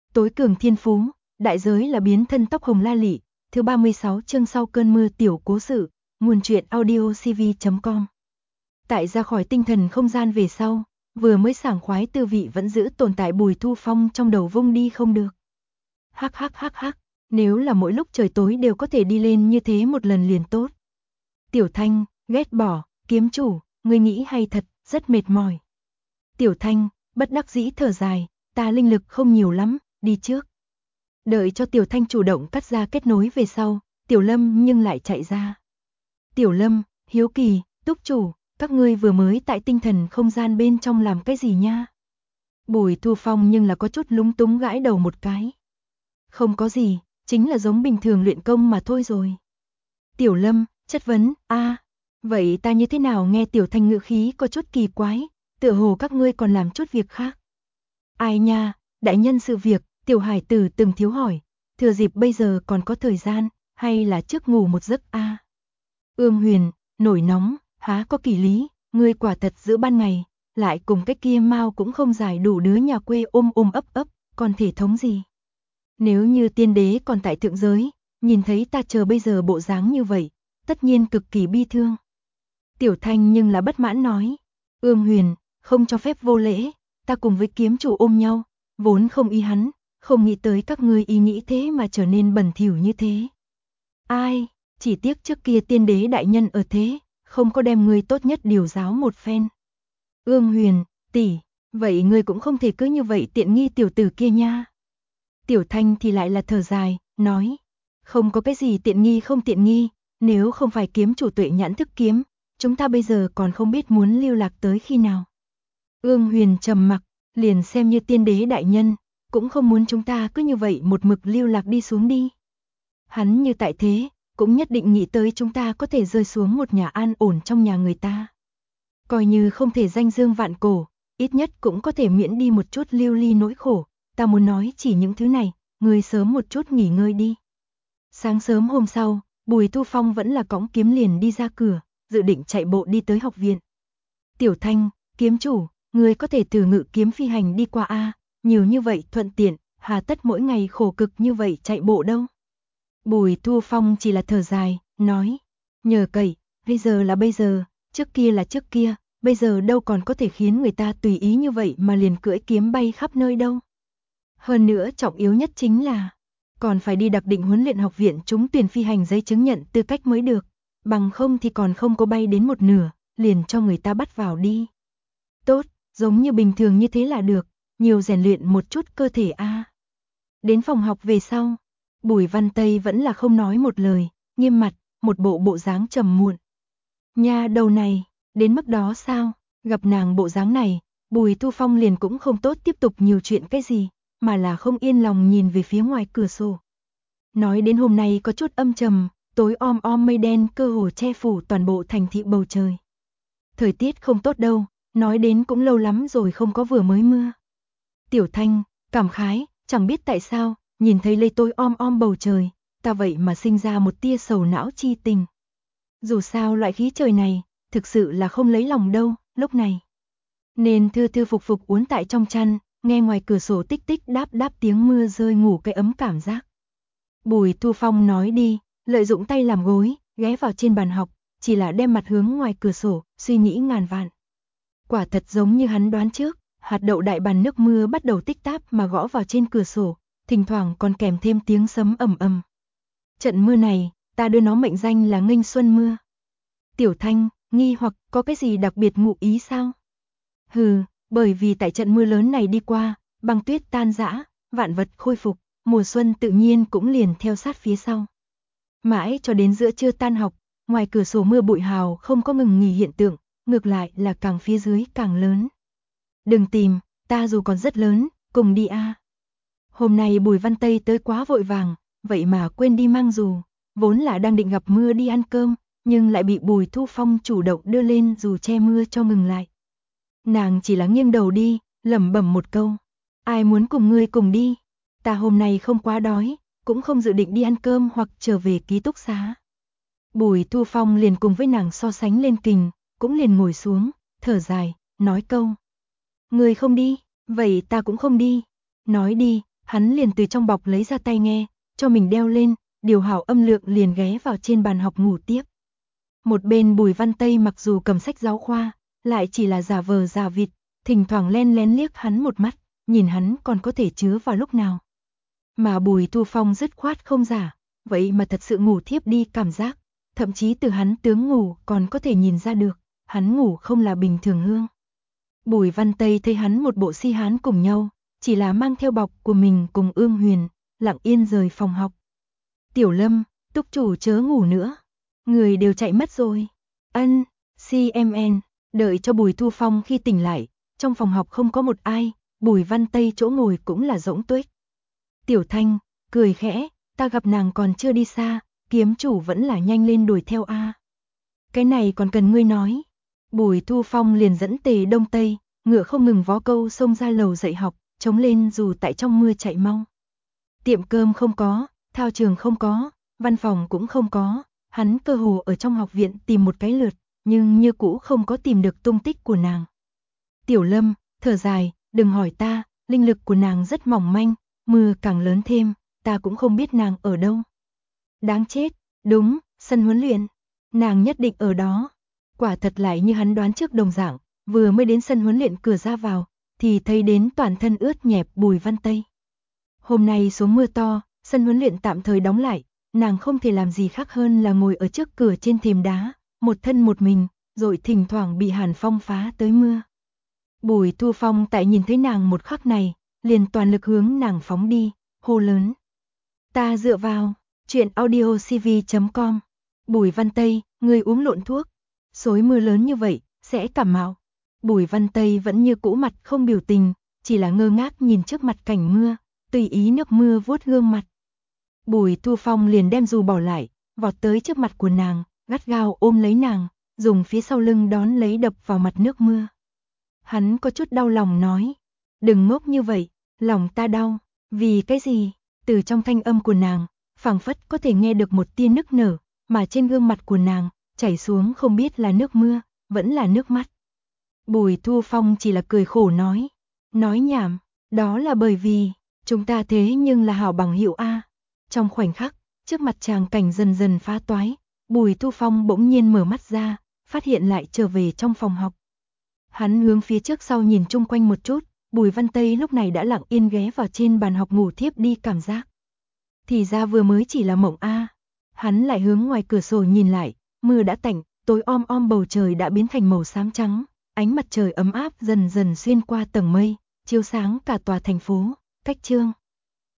tối cường thiên phú, đại giới là biến thân tóc hồng la lị, thứ 36 chương sau cơn mưa tiểu cố sự, nguồn truyện audio cv.com. Tại ra khỏi tinh thần không gian về sau, vừa mới sảng khoái tư vị vẫn giữ tồn tại Bùi Thu Phong trong đầu vung đi không được. Hắc, nếu là mỗi lúc trời tối đều có thể đi lên như thế một lần liền tốt. Tiểu Thanh, ghét bỏ, kiếm chủ, ngươi nghĩ hay thật, rất mệt mỏi. Tiểu Thanh, bất đắc dĩ thở dài, ta linh lực không nhiều lắm, đi trước. Đợi cho Tiểu Thanh chủ động cắt ra kết nối về sau, Tiểu Lâm nhưng lại chạy ra. Tiểu Lâm, hiếu kỳ, túc chủ, các ngươi vừa mới tại tinh thần không gian bên trong làm cái gì nha? Bùi Thu Phong nhưng là có chút lúng túng gãi đầu một cái. Không có gì, chính là giống bình thường luyện công mà thôi rồi. Tiểu Lâm, chất vấn, vậy ta như thế nào nghe Tiểu Thanh ngữ khí có chút kỳ quái, tựa hồ các ngươi còn làm chút việc khác. Ai nha, đại nhân sự việc, Tiểu Hải Tử từng thiếu hỏi, thừa dịp bây giờ còn có thời gian, hay là trước ngủ một giấc Ương Huyền, nổi nóng, há có kỳ lý, ngươi quả thật giữa ban ngày, lại cùng cái kia mau cũng không giải đủ đứa nhà quê ôm ấp, còn thể thống gì. Nếu như tiên đế còn tại thượng giới, nhìn thấy ta chờ bây giờ bộ dáng như vậy, tất nhiên cực kỳ bi thương. Tiểu Thanh nhưng là bất mãn nói, Ương Huyền, không cho phép vô lễ, ta cùng với kiếm chủ ôm nhau, vốn không ý hắn, không nghĩ tới các ngươi ý nghĩ thế mà trở nên bẩn thỉu như thế. Ai, chỉ tiếc trước kia tiên đế đại nhân ở thế, không có đem ngươi tốt nhất điều giáo một phen. Ương Huyền, tỷ, vậy ngươi cũng không thể cứ như vậy tiện nghi tiểu tử kia nha. Tiểu Thanh thì lại là thở dài, nói, không có cái gì tiện nghi không tiện nghi, nếu không phải kiếm chủ tuệ nhãn thức kiếm, chúng ta bây giờ còn không biết muốn lưu lạc tới khi nào. Ương Huyền trầm mặc, liền xem như tiên đế đại nhân, cũng không muốn chúng ta cứ như vậy một mực lưu lạc đi xuống đi. Hắn như tại thế, cũng nhất định nghĩ tới chúng ta có thể rơi xuống một nhà an ổn trong nhà người ta. Coi như không thể danh dương vạn cổ, ít nhất cũng có thể miễn đi một chút lưu ly nỗi khổ, ta muốn nói chỉ những thứ này, ngươi sớm một chút nghỉ ngơi đi. Sáng sớm hôm sau, Bùi Thu Phong vẫn là cõng kiếm liền đi ra cửa, dự định chạy bộ đi tới học viện. Tiểu Thanh, kiếm chủ, ngươi có thể thử ngự kiếm phi hành đi qua nhiều như vậy thuận tiện, hà tất mỗi ngày khổ cực như vậy chạy bộ đâu. Bùi Thu Phong chỉ là thở dài, nói, nhờ cậy, bây giờ là bây giờ, trước kia là trước kia, bây giờ đâu còn có thể khiến người ta tùy ý như vậy mà liền cưỡi kiếm bay khắp nơi đâu. Hơn nữa trọng yếu nhất chính là, còn phải đi đặc định huấn luyện học viện trúng tuyển phi hành giấy chứng nhận tư cách mới được, bằng không thì còn không có bay đến một nửa, liền cho người ta bắt vào đi. Tốt, giống như bình thường như thế là được, nhiều rèn luyện một chút cơ thể Đến phòng học về sau, Bùi Văn Tây vẫn là không nói một lời, nghiêm mặt, một bộ dáng trầm muộn. Nha đầu này, đến mức đó sao? Gặp nàng bộ dáng này, Bùi Thu Phong liền cũng không tốt tiếp tục nhiều chuyện cái gì, mà là không yên lòng nhìn về phía ngoài cửa sổ. Nói đến hôm nay có chút âm trầm, tối om mây đen cơ hồ che phủ toàn bộ thành thị bầu trời. Thời tiết không tốt đâu, nói đến cũng lâu lắm rồi không có vừa mới mưa. Tiểu Thanh, cảm khái, chẳng biết tại sao, nhìn thấy lây tối om bầu trời, ta vậy mà sinh ra một tia sầu não chi tình. Dù sao loại khí trời này, thực sự là không lấy lòng đâu, lúc này. Nên thư phục uốn tại trong chăn, nghe ngoài cửa sổ tích tích đáp tiếng mưa rơi ngủ cái ấm cảm giác. Bùi Thu Phong nói đi, lợi dụng tay làm gối, ghé vào trên bàn học, chỉ là đem mặt hướng ngoài cửa sổ, suy nghĩ ngàn vạn. Quả thật giống như hắn đoán trước, hạt đậu đại bàn nước mưa bắt đầu tích táp mà gõ vào trên cửa sổ, thỉnh thoảng còn kèm thêm tiếng sấm ầm. Trận mưa này, ta đưa nó mệnh danh là nghênh xuân mưa. Tiểu Thanh, nghi hoặc có cái gì đặc biệt ngụ ý sao? Bởi vì tại trận mưa lớn này đi qua, băng tuyết tan rã, vạn vật khôi phục, mùa xuân tự nhiên cũng liền theo sát phía sau. Mãi cho đến giữa trưa tan học, ngoài cửa sổ mưa bụi hào không có ngừng nghỉ hiện tượng, ngược lại là càng phía dưới càng lớn. Đừng tìm, ta dù còn rất lớn, cùng đi Hôm nay Bùi Văn Tây tới quá vội vàng, vậy mà quên đi mang dù, vốn là đang định gặp mưa đi ăn cơm, nhưng lại bị Bùi Thu Phong chủ động đưa lên dù che mưa cho ngừng lại. Nàng chỉ là nghiêng đầu đi, lẩm bẩm một câu, ai muốn cùng ngươi cùng đi, ta hôm nay không quá đói, cũng không dự định đi ăn cơm hoặc trở về ký túc xá. Bùi Thu Phong liền cùng với nàng so sánh lên kình, cũng liền ngồi xuống, thở dài, nói câu, ngươi không đi, vậy ta cũng không đi, nói đi, Hắn liền từ trong bọc lấy ra tai nghe, cho mình đeo lên, điều hảo âm lượng liền ghé vào trên bàn học ngủ tiếp. Một bên Bùi Văn Tây mặc dù cầm sách giáo khoa, lại chỉ là giả vờ giả vịt, thỉnh thoảng len lén liếc hắn một mắt, nhìn hắn còn có thể chứa vào lúc nào. Mà Bùi Thu Phong dứt khoát không giả, vậy mà thật sự ngủ thiếp đi cảm giác, thậm chí từ hắn tướng ngủ còn có thể nhìn ra được, hắn ngủ không là bình thường hương. Bùi Văn Tây thấy hắn một bộ si hán cùng nhau, chỉ là mang theo bọc của mình cùng Ương Huyền, lặng yên rời phòng học. Tiểu Lâm, túc chủ chớ ngủ nữa, người đều chạy mất rồi. Ân, CMN, đợi cho Bùi Thu Phong khi tỉnh lại, trong phòng học không có một ai, Bùi Văn Tây chỗ ngồi cũng là rỗng tuếch. Tiểu Thanh, cười khẽ, ta gặp nàng còn chưa đi xa, kiếm chủ vẫn là nhanh lên đuổi theo a. Cái này còn cần ngươi nói. Bùi Thu Phong liền dẫn Tề Đông Tây, ngựa không ngừng vó câu xông ra lầu dạy học, chống lên dù tại trong mưa chạy mau. Tiệm cơm không có, thao trường không có, văn phòng cũng không có, hắn cơ hồ ở trong học viện tìm một cái lượt, nhưng như cũ không có tìm được tung tích của nàng. Tiểu Lâm, thở dài, đừng hỏi ta, linh lực của nàng rất mỏng manh, mưa càng lớn thêm, ta cũng không biết nàng ở đâu. Đáng chết, đúng, sân huấn luyện, nàng nhất định ở đó. Quả thật lại như hắn đoán trước đồng dạng, vừa mới đến sân huấn luyện cửa ra vào, thì thấy đến toàn thân ướt nhẹp Bùi Văn Tây. Hôm nay xuống mưa to, sân huấn luyện tạm thời đóng lại, nàng không thể làm gì khác hơn là ngồi ở trước cửa trên thềm đá, một thân một mình, rồi thỉnh thoảng bị hàn phong phá tới mưa. Bùi Thu Phong tại nhìn thấy nàng một khắc này, liền toàn lực hướng nàng phóng đi, hô lớn. Ta dựa vào, chuyện audiocv.com. Bùi Văn Tây, ngươi uống lộn thuốc. Xối mưa lớn như vậy, sẽ cảm mạo. Bùi Văn Tây vẫn như cũ mặt không biểu tình, chỉ là ngơ ngác nhìn trước mặt cảnh mưa, tùy ý nước mưa vuốt gương mặt. Bùi Thu Phong liền đem dù bỏ lại, vọt tới trước mặt của nàng, gắt gao ôm lấy nàng, dùng phía sau lưng đón lấy đập vào mặt nước mưa. Hắn có chút đau lòng nói, đừng ngốc như vậy, lòng ta đau, vì cái gì? Từ trong thanh âm của nàng, phảng phất có thể nghe được một tia nức nở, mà trên gương mặt của nàng, chảy xuống không biết là nước mưa, vẫn là nước mắt. Bùi Thu Phong chỉ là cười khổ nói nhảm, đó là bởi vì, chúng ta thế nhưng là hảo bằng hữu a. Trong khoảnh khắc, trước mặt tràng cảnh dần dần phá toái, Bùi Thu Phong bỗng nhiên mở mắt ra, phát hiện lại trở về trong phòng học. Hắn hướng phía trước sau nhìn chung quanh một chút, Bùi Văn Tây lúc này đã lặng yên ghé vào trên bàn học ngủ thiếp đi cảm giác. Thì ra vừa mới chỉ là mộng a. Hắn lại hướng ngoài cửa sổ nhìn lại, mưa đã tạnh, tối om om bầu trời đã biến thành màu xám trắng, ánh mặt trời ấm áp dần dần xuyên qua tầng mây, chiếu sáng cả tòa thành phố. Cách chương